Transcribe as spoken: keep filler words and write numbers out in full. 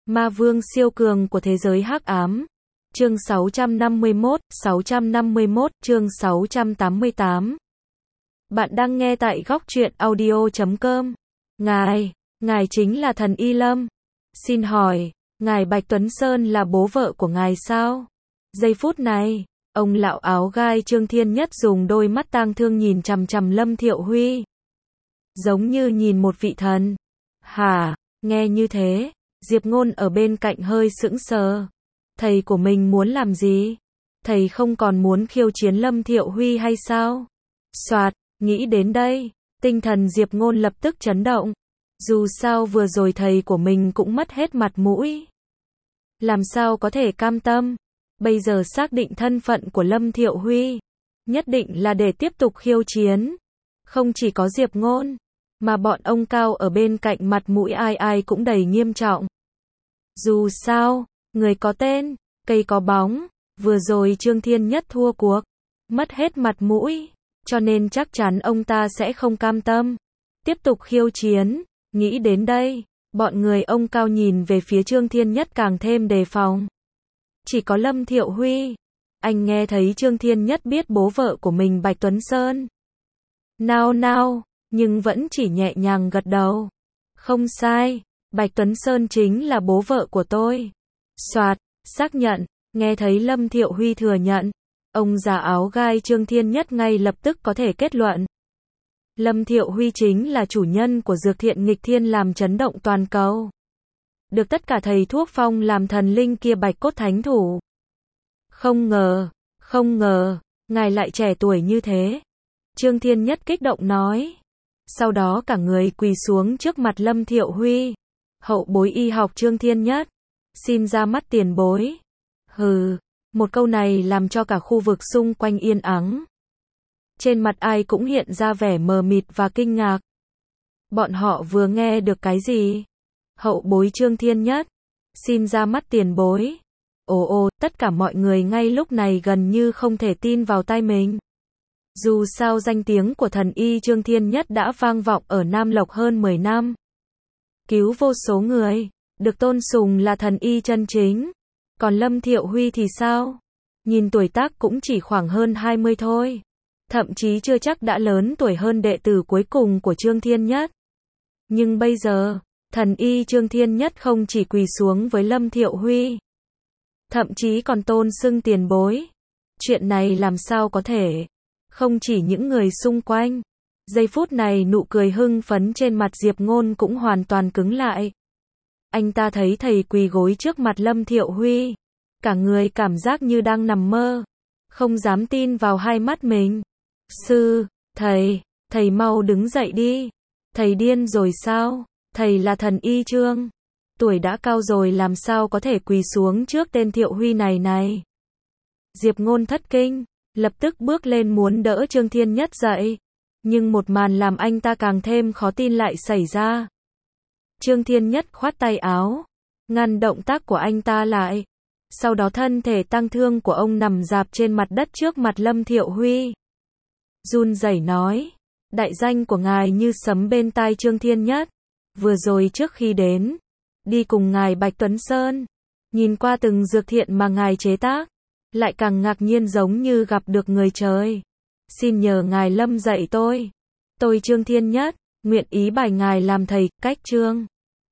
Ma vương siêu cường của thế giới hắc ám. Chương sáu trăm năm mươi mốt, sáu trăm năm mươi mốt, chương sáu trăm tám mươi tám. Bạn đang nghe tại góc truyện audio chấm com. Ngài, ngài chính là thần Y Lâm. Xin hỏi, ngài Bạch Tuấn Sơn là bố vợ của ngài sao? Giây phút này, ông lão áo gai Trương Thiên Nhất dùng đôi mắt tang thương nhìn chằm chằm Lâm Thiệu Huy. Giống như nhìn một vị thần. Hả, nghe như thế, Diệp Ngôn ở bên cạnh hơi sững sờ. Thầy của mình muốn làm gì? Thầy không còn muốn khiêu chiến Lâm Thiệu Huy hay sao? Soạt, nghĩ đến đây, tinh thần Diệp Ngôn lập tức chấn động. Dù sao vừa rồi thầy của mình cũng mất hết mặt mũi. Làm sao có thể cam tâm? Bây giờ xác định thân phận của Lâm Thiệu Huy, nhất định là để tiếp tục khiêu chiến. Không chỉ có Diệp Ngôn, mà bọn ông cao ở bên cạnh mặt mũi ai ai cũng đầy nghiêm trọng. Dù sao, người có tên, cây có bóng, vừa rồi Trương Thiên Nhất thua cuộc, mất hết mặt mũi, cho nên chắc chắn ông ta sẽ không cam tâm. Tiếp tục khiêu chiến, nghĩ đến đây, bọn người ông cao nhìn về phía Trương Thiên Nhất càng thêm đề phòng. Chỉ có Lâm Thiệu Huy, anh nghe thấy Trương Thiên Nhất biết bố vợ của mình Bạch Tuấn Sơn. Nào nào, nhưng vẫn chỉ nhẹ nhàng gật đầu. Không sai, Bạch Tuấn Sơn chính là bố vợ của tôi. Soạt, xác nhận, nghe thấy Lâm Thiệu Huy thừa nhận. Ông già áo gai Trương Thiên Nhất ngay lập tức có thể kết luận. Lâm Thiệu Huy chính là chủ nhân của dược thiện nghịch thiên làm chấn động toàn cầu. Được tất cả thầy thuốc phong làm thần linh kia bạch cốt thánh thủ. Không ngờ, không ngờ, ngài lại trẻ tuổi như thế. Trương Thiên Nhất kích động nói. Sau đó cả người quỳ xuống trước mặt Lâm Thiệu Huy. Hậu bối y học Trương Thiên Nhất, xin ra mắt tiền bối. Hừ, một câu này làm cho cả khu vực xung quanh yên ắng. Trên mặt ai cũng hiện ra vẻ mờ mịt và kinh ngạc. Bọn họ vừa nghe được cái gì? Hậu bối Trương Thiên Nhất, xin ra mắt tiền bối. Ồ ồ, tất cả mọi người ngay lúc này gần như không thể tin vào tai mình. Dù sao danh tiếng của thần y Trương Thiên Nhất đã vang vọng ở Nam Lộc hơn mười năm. Cứu vô số người, được tôn sùng là thần y chân chính. Còn Lâm Thiệu Huy thì sao? Nhìn tuổi tác cũng chỉ khoảng hơn hai mươi thôi. Thậm chí chưa chắc đã lớn tuổi hơn đệ tử cuối cùng của Trương Thiên Nhất. Nhưng bây giờ, thần y Trương Thiên Nhất không chỉ quỳ xuống với Lâm Thiệu Huy, thậm chí còn tôn xưng tiền bối. Chuyện này làm sao có thể? Không chỉ những người xung quanh. Giây phút này nụ cười hưng phấn trên mặt Diệp Ngôn cũng hoàn toàn cứng lại. Anh ta thấy thầy quỳ gối trước mặt Lâm Thiệu Huy. Cả người cảm giác như đang nằm mơ. Không dám tin vào hai mắt mình. Sư, thầy, thầy mau đứng dậy đi. Thầy điên rồi sao? Thầy là thần y Trương. Tuổi đã cao rồi làm sao có thể quỳ xuống trước tên Thiệu Huy này này. Diệp Ngôn thất kinh, lập tức bước lên muốn đỡ Trương Thiên Nhất dậy. Nhưng một màn làm anh ta càng thêm khó tin lại xảy ra. Trương Thiên Nhất khoát tay áo, ngăn động tác của anh ta lại. Sau đó thân thể tăng thương của ông nằm rạp trên mặt đất trước mặt Lâm Thiệu Huy. Run rẩy nói, đại danh của ngài như sấm bên tai Trương Thiên Nhất. Vừa rồi trước khi đến, đi cùng ngài Bạch Tuấn Sơn, nhìn qua từng dược thiện mà ngài chế tác, lại càng ngạc nhiên giống như gặp được người trời. Xin nhờ ngài Lâm dạy tôi. Tôi Trương Thiên Nhất, nguyện ý bài ngài làm thầy, cách Trương